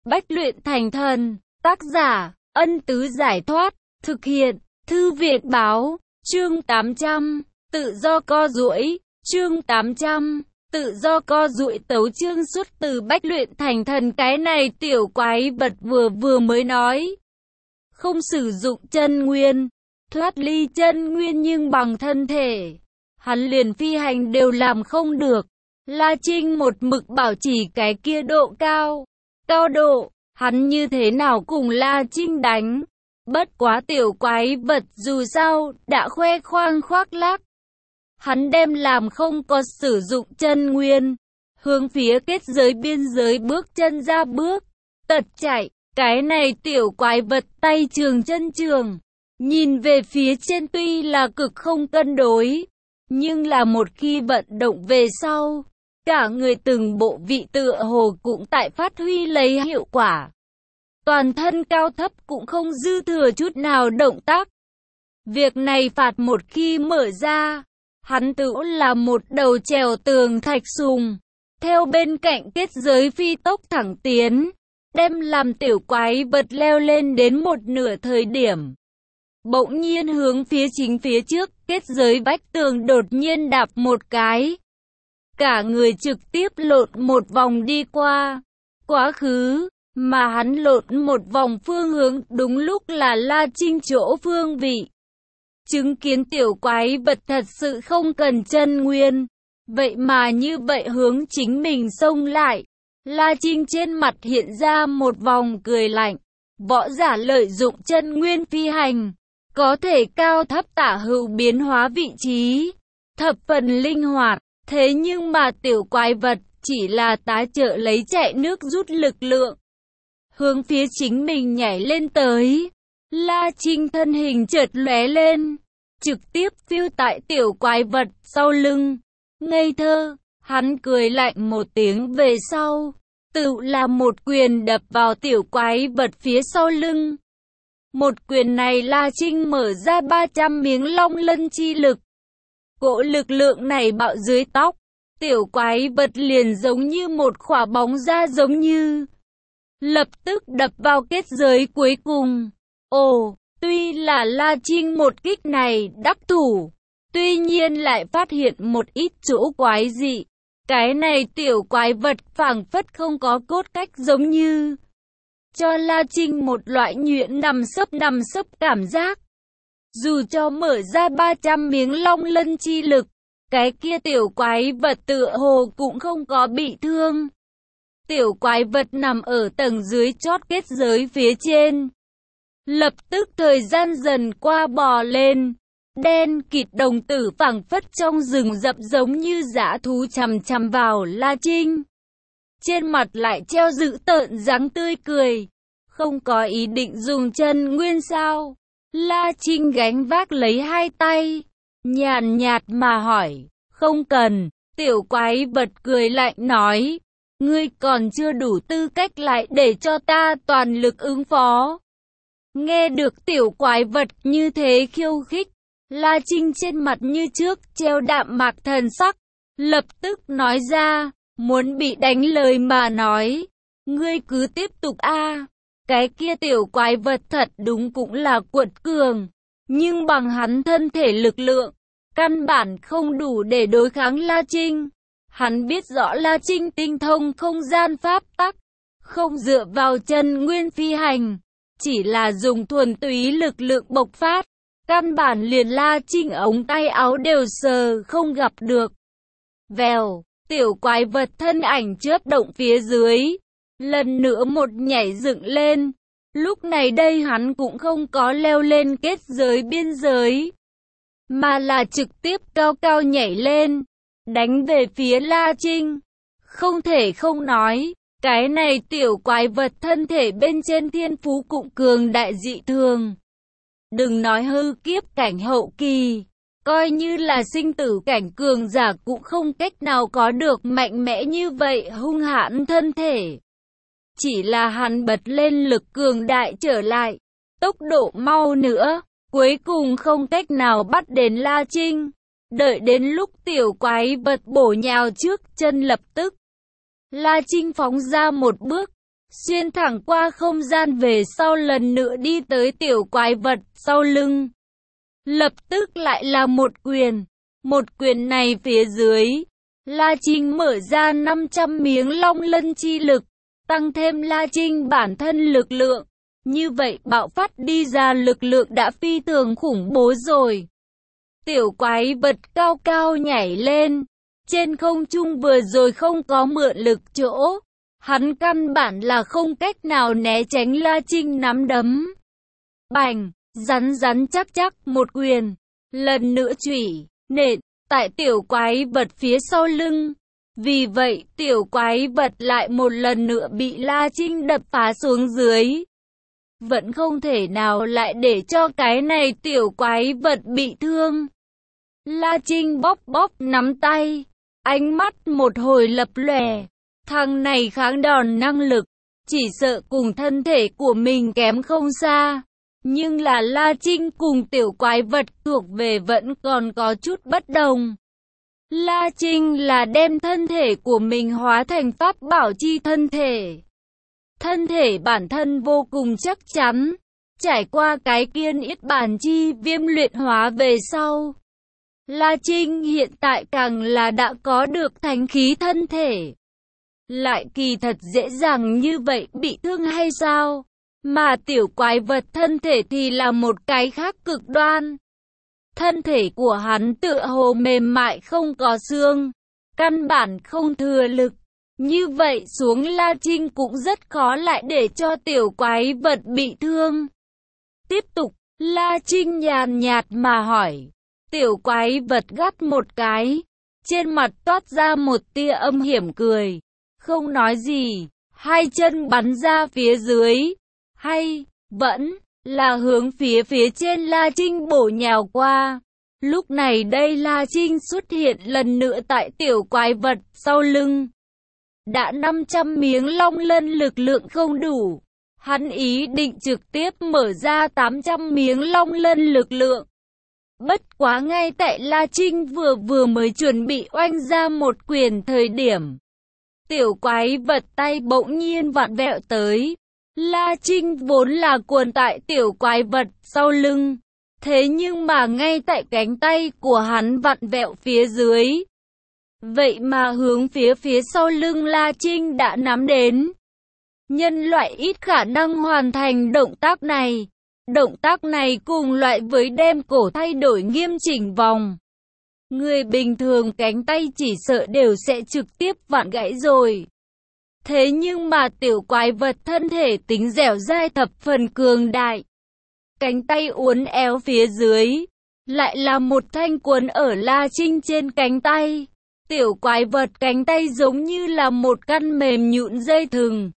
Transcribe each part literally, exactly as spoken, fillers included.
Bách luyện thành thần. Tác giả, Ân Tứ Giải Thoát. Thực hiện, Thư Việt Báo. Chương tám trăm. Tự do co duỗi. Chương tám trăm. Tự do co duỗi. Tấu chương xuất từ Bách luyện thành thần. Cái này tiểu quái vật vừa vừa mới nói. Không sử dụng chân nguyên. Thoát ly chân nguyên nhưng bằng thân thể. Hắn liền phi hành đều làm không được. La Trinh một mực bảo trì cái kia độ cao. Cao độ, hắn như thế nào cùng La Trinh đánh. Bất quá tiểu quái vật dù sao, đã khoe khoang khoác lác. Hắn đem làm không có sử dụng chân nguyên. Hướng phía kết giới biên giới bước chân ra bước. Tật chạy, cái này tiểu quái vật tay trường chân trường. Nhìn về phía trên tuy là cực không cân đối. Nhưng là một khi vận động về sau. Cả người từng bộ vị tựa hồ cũng tại phát huy lấy hiệu quả. Toàn thân cao thấp cũng không dư thừa chút nào động tác. Việc này phạt một khi mở ra, hắn tự là một đầu trèo tường thạch sùng. Theo bên cạnh kết giới phi tốc thẳng tiến, đem làm tiểu quái vật leo lên đến một nửa thời điểm. Bỗng nhiên hướng phía chính phía trước, kết giới vách tường đột nhiên đạp một cái. Cả người trực tiếp lộn một vòng đi qua, quá khứ, mà hắn lộn một vòng phương hướng đúng lúc là La Trinh chỗ phương vị. Chứng kiến tiểu quái vật thật sự không cần chân nguyên, vậy mà như vậy hướng chính mình xông lại. La Trinh trên mặt hiện ra một vòng cười lạnh, võ giả lợi dụng chân nguyên phi hành, có thể cao thấp tả hữu biến hóa vị trí, thập phần linh hoạt. Thế nhưng mà tiểu quái vật chỉ là tá trợ lấy chạy nước rút lực lượng. Hướng phía chính mình nhảy lên tới. La Trinh thân hình chợt lóe lên. Trực tiếp phiêu tại tiểu quái vật sau lưng. Ngây thơ, hắn cười lạnh một tiếng về sau. Tự là một quyền đập vào tiểu quái vật phía sau lưng. Một quyền này La Trinh mở ra ba trăm miếng long lân chi lực. Cỗ lực lượng này bạo dưới tóc, tiểu quái vật liền giống như một quả bóng ra giống như. Lập tức đập vào kết giới cuối cùng. Ồ, tuy là La Trinh một kích này đắc thủ, tuy nhiên lại phát hiện một ít chỗ quái dị. Cái này tiểu quái vật phảng phất không có cốt cách giống như. Cho La Trinh một loại nhuyễn nằm sấp nằm sấp cảm giác. Dù cho mở ra ba trăm miếng long lân chi lực, cái kia tiểu quái vật tựa hồ cũng không có bị thương. Tiểu quái vật nằm ở tầng dưới chót kết giới phía trên. Lập tức thời gian dần qua bò lên. Đen kịt đồng tử phảng phất trong rừng rậm giống như dã thú chằm chằm vào La Trinh. Trên mặt lại treo dữ tợn dáng tươi cười. Không có ý định dùng chân nguyên sao? La Trinh gánh vác lấy hai tay, nhàn nhạt mà hỏi, không cần. Tiểu quái vật cười lạnh nói, ngươi còn chưa đủ tư cách lại để cho ta toàn lực ứng phó. Nghe được tiểu quái vật như thế khiêu khích, La Trinh trên mặt như trước treo đạm mạc thần sắc, lập tức nói ra, muốn bị đánh lời mà nói, ngươi cứ tiếp tục a. Cái kia tiểu quái vật thật đúng cũng là quật cường, nhưng bằng hắn thân thể lực lượng, căn bản không đủ để đối kháng La Trinh. Hắn biết rõ La Trinh tinh thông không gian pháp tắc, không dựa vào chân nguyên phi hành, chỉ là dùng thuần túy lực lượng bộc phát, căn bản liền La Trinh ống tay áo đều sờ không gặp được. Vèo, tiểu quái vật thân ảnh chớp động phía dưới. Lần nữa một nhảy dựng lên. Lúc này đây hắn cũng không có leo lên kết giới biên giới, mà là trực tiếp cao cao nhảy lên, đánh về phía La Trinh. Không thể không nói, cái này tiểu quái vật thân thể bên trên thiên phú cũng cường đại dị thường. Đừng nói hư kiếp cảnh hậu kỳ, coi như là sinh tử cảnh cường giả cũng không cách nào có được mạnh mẽ như vậy hung hãn thân thể. Chỉ là hắn bật lên lực cường đại trở lại, tốc độ mau nữa, cuối cùng không cách nào bắt đến La Trinh. Đợi đến lúc tiểu quái vật bổ nhào trước chân lập tức. La Trinh phóng ra một bước, xuyên thẳng qua không gian về sau lần nữa đi tới tiểu quái vật sau lưng. Lập tức lại là một quyền. Một quyền này phía dưới, La Trinh mở ra năm trăm miếng long lân chi lực, tăng thêm La Trinh bản thân lực lượng. Như vậy bạo phát đi ra lực lượng đã phi thường khủng bố rồi. Tiểu quái vật cao cao nhảy lên. Trên không trung vừa rồi không có mượn lực chỗ. Hắn căn bản là không cách nào né tránh La Trinh nắm đấm. Bành, rắn rắn chắc chắc một quyền. Lần nữa chủy, nện, tại tiểu quái vật phía sau lưng. Vì vậy tiểu quái vật lại một lần nữa bị La Trinh đập phá xuống dưới. Vẫn không thể nào lại để cho cái này tiểu quái vật bị thương. La Trinh bóp bóp nắm tay. Ánh mắt một hồi lập lòe. Thằng này kháng đòn năng lực. Chỉ sợ cùng thân thể của mình kém không xa. Nhưng là La Trinh cùng tiểu quái vật thuộc về vẫn còn có chút bất đồng. La Trinh là đem thân thể của mình hóa thành pháp bảo chi thân thể. Thân thể bản thân vô cùng chắc chắn. Trải qua cái kiên yết bản chi viêm luyện hóa về sau. La Trinh hiện tại càng là đã có được thánh khí thân thể. Lại kỳ thật dễ dàng như vậy bị thương hay sao? Mà tiểu quái vật thân thể thì là một cái khác cực đoan. Thân thể của hắn tựa hồ mềm mại không có xương. Căn bản không thừa lực. Như vậy xuống La Trinh cũng rất khó lại để cho tiểu quái vật bị thương. Tiếp tục, La Trinh nhàn nhạt mà hỏi. Tiểu quái vật gắt một cái. Trên mặt toát ra một tia âm hiểm cười. Không nói gì. Hai chân bắn ra phía dưới. Hay, vẫn, là hướng phía phía trên La Trinh bổ nhào qua. Lúc này đây La Trinh xuất hiện lần nữa tại tiểu quái vật sau lưng. Đã năm trăm miếng long lân lực lượng không đủ. Hắn ý định trực tiếp mở ra tám trăm miếng long lân lực lượng. Bất quá ngay tại La Trinh vừa vừa mới chuẩn bị oanh ra một quyền thời điểm. Tiểu quái vật tay bỗng nhiên vặn vẹo tới. La Trinh vốn là cuộn tại tiểu quái vật sau lưng. Thế nhưng mà ngay tại cánh tay của hắn vặn vẹo phía dưới. Vậy mà hướng phía phía sau lưng La Trinh đã nắm đến. Nhân loại ít khả năng hoàn thành động tác này. Động tác này cùng loại với đem cổ thay đổi nghiêm chỉnh vòng. Người bình thường cánh tay chỉ sợ đều sẽ trực tiếp vặn gãy rồi. Thế nhưng mà tiểu quái vật thân thể tính dẻo dai thập phần cường đại. Cánh tay uốn éo phía dưới. Lại là một thanh cuốn ở La Trinh trên cánh tay. Tiểu quái vật cánh tay giống như là một căn mềm nhũn dây thừng.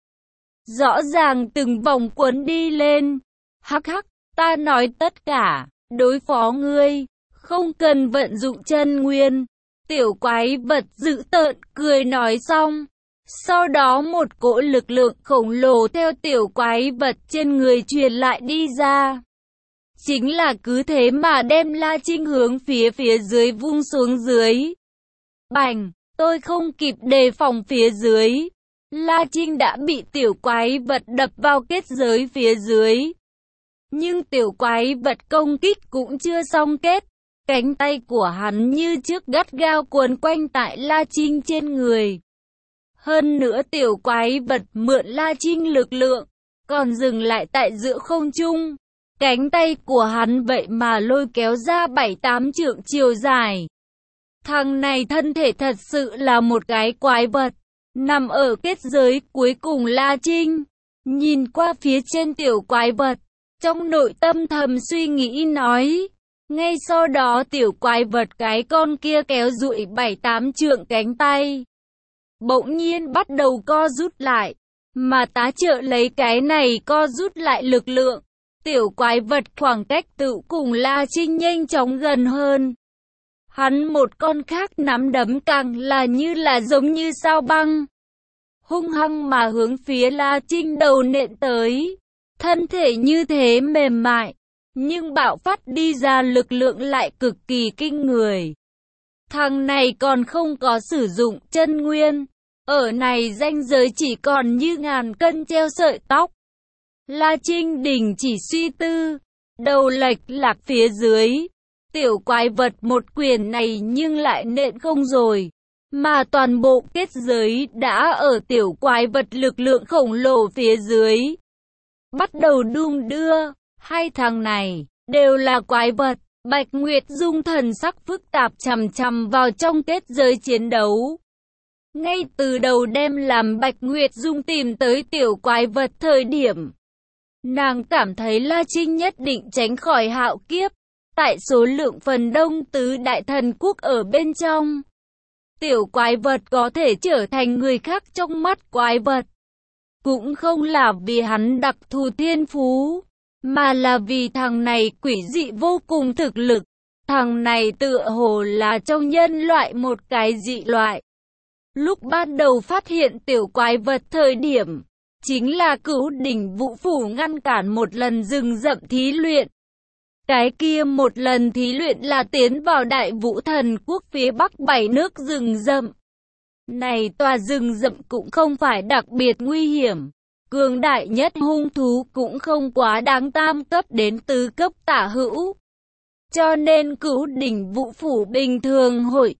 Rõ ràng từng vòng cuốn đi lên. Hắc hắc, ta nói tất cả, đối phó ngươi, không cần vận dụng chân nguyên. Tiểu quái vật dữ tợn cười nói xong. Sau đó một cỗ lực lượng khổng lồ theo tiểu quái vật trên người truyền lại đi ra. Chính là cứ thế mà đem La Trinh hướng phía phía dưới vung xuống dưới. Bành, tôi không kịp đề phòng phía dưới. La Trinh đã bị tiểu quái vật đập vào kết giới phía dưới. Nhưng tiểu quái vật công kích cũng chưa xong kết. Cánh tay của hắn như trước gắt gao cuốn quanh tại La Trinh trên người. Hơn nữa tiểu quái vật mượn La Trinh lực lượng, còn dừng lại tại giữa không trung. Cánh tay của hắn vậy mà lôi kéo ra bảy tám trượng chiều dài. Thằng này thân thể thật sự là một cái quái vật. Nằm ở kết giới cuối cùng La Trinh. Nhìn qua phía trên tiểu quái vật. Trong nội tâm thầm suy nghĩ nói. Ngay sau đó tiểu quái vật cái con kia kéo dụi bảy tám trượng cánh tay. Bỗng nhiên bắt đầu co rút lại. Mà tá trợ lấy cái này co rút lại lực lượng. Tiểu quái vật khoảng cách tự cùng La Trinh nhanh chóng gần hơn. Hắn một con khác nắm đấm càng là như là giống như sao băng. Hung hăng mà hướng phía La Trinh đầu nện tới. Thân thể như thế mềm mại. Nhưng bạo phát đi ra lực lượng lại cực kỳ kinh người. Thằng này còn không có sử dụng chân nguyên. Ở này ranh giới chỉ còn như ngàn cân treo sợi tóc. La Trinh Đình chỉ suy tư, đầu lệch lạc phía dưới. Tiểu quái vật một quyền này nhưng lại nện không rồi. Mà toàn bộ kết giới đã ở tiểu quái vật lực lượng khổng lồ phía dưới. Bắt đầu đung đưa, hai thằng này đều là quái vật. Bạch Nguyệt Dung thần sắc phức tạp chằm chằm vào trong kết giới chiến đấu. Ngay từ đầu đem làm Bạch Nguyệt Dung tìm tới tiểu quái vật thời điểm, nàng cảm thấy La Trinh nhất định tránh khỏi hạo kiếp. Tại số lượng phần đông tứ đại thần quốc ở bên trong, tiểu quái vật có thể trở thành người khác trong mắt quái vật. Cũng không là vì hắn đặc thù thiên phú, mà là vì thằng này quỷ dị vô cùng thực lực. Thằng này tựa hồ là trong nhân loại một cái dị loại. Lúc ban đầu phát hiện tiểu quái vật thời điểm, chính là Cửu Đỉnh Vũ Phủ ngăn cản một lần rừng rậm thí luyện. Cái kia một lần thí luyện là tiến vào Đại Vũ Thần Quốc phía bắc bảy nước rừng rậm. Này tòa rừng rậm cũng không phải đặc biệt nguy hiểm. Cường đại nhất hung thú cũng không quá đáng tam cấp đến tứ cấp tả hữu. Cho nên Cửu Đỉnh Vũ Phủ bình thường hội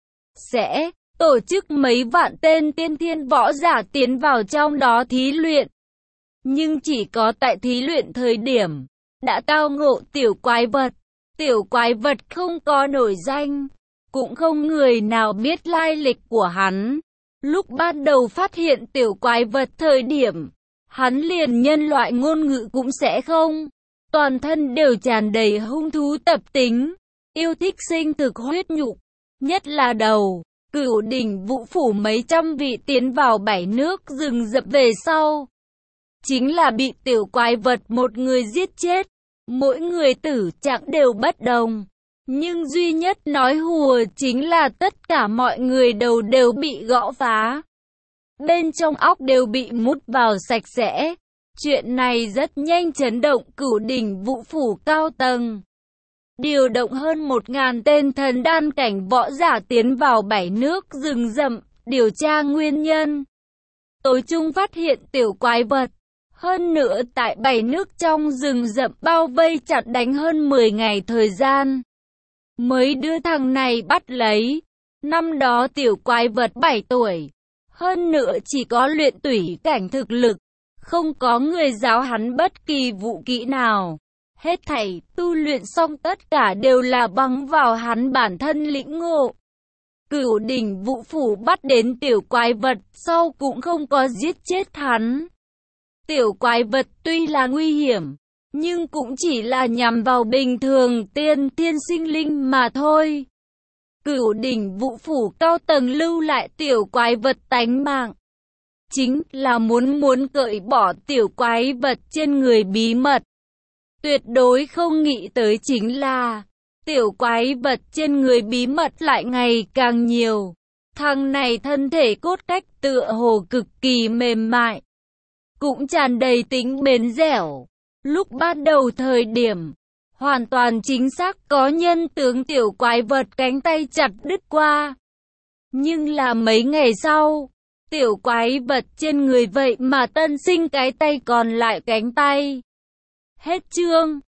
sẽ tổ chức mấy vạn tên tiên thiên võ giả tiến vào trong đó thí luyện. Nhưng chỉ có tại thí luyện thời điểm đã tao ngộ tiểu quái vật. Tiểu quái vật không có nổi danh, cũng không người nào biết lai lịch của hắn. Lúc ban đầu phát hiện tiểu quái vật thời điểm, hắn liền nhân loại ngôn ngữ cũng sẽ không. Toàn thân đều tràn đầy hung thú tập tính, yêu thích sinh thực huyết nhục. Nhất là đầu, Cửu Đỉnh Vũ Phủ mấy trăm vị tiến vào bảy nước rừng rậm về sau, chính là bị tiểu quái vật một người giết chết. Mỗi người tử trạng đều bất đồng, nhưng duy nhất nói hùa chính là tất cả mọi người đầu đều bị gõ phá. Bên trong óc đều bị mút vào sạch sẽ. Chuyện này rất nhanh chấn động Cửu Đỉnh Vũ Phủ cao tầng. Điều động hơn một ngàn tên thần đan cảnh võ giả tiến vào bảy nước rừng rậm, điều tra nguyên nhân. Tối trung phát hiện tiểu quái vật. Hơn nữa tại bảy nước trong rừng rậm bao vây chặt đánh hơn mười ngày thời gian, mới đưa thằng này bắt lấy. Năm đó tiểu quái vật bảy tuổi, hơn nữa chỉ có luyện tủy cảnh thực lực, không có người giáo hắn bất kỳ vũ kỹ nào. Hết thảy tu luyện xong tất cả đều là bằng vào hắn bản thân lĩnh ngộ. Cửu Đỉnh Vũ Phủ bắt đến tiểu quái vật sau cũng không có giết chết hắn. Tiểu quái vật tuy là nguy hiểm, nhưng cũng chỉ là nhằm vào bình thường tiên thiên sinh linh mà thôi. Cửu Đỉnh Vũ Phủ cao tầng lưu lại tiểu quái vật tánh mạng, chính là muốn muốn cởi bỏ tiểu quái vật trên người bí mật. Tuyệt đối không nghĩ tới chính là tiểu quái vật trên người bí mật lại ngày càng nhiều. Thằng này thân thể cốt cách tựa hồ cực kỳ mềm mại, cũng tràn đầy tính bền dẻo. Lúc ban đầu thời điểm, hoàn toàn chính xác có nhân tướng tiểu quái vật cánh tay chặt đứt qua. Nhưng là mấy ngày sau, tiểu quái vật trên người vậy mà tân sinh cái tay còn lại cánh tay. Hết chương.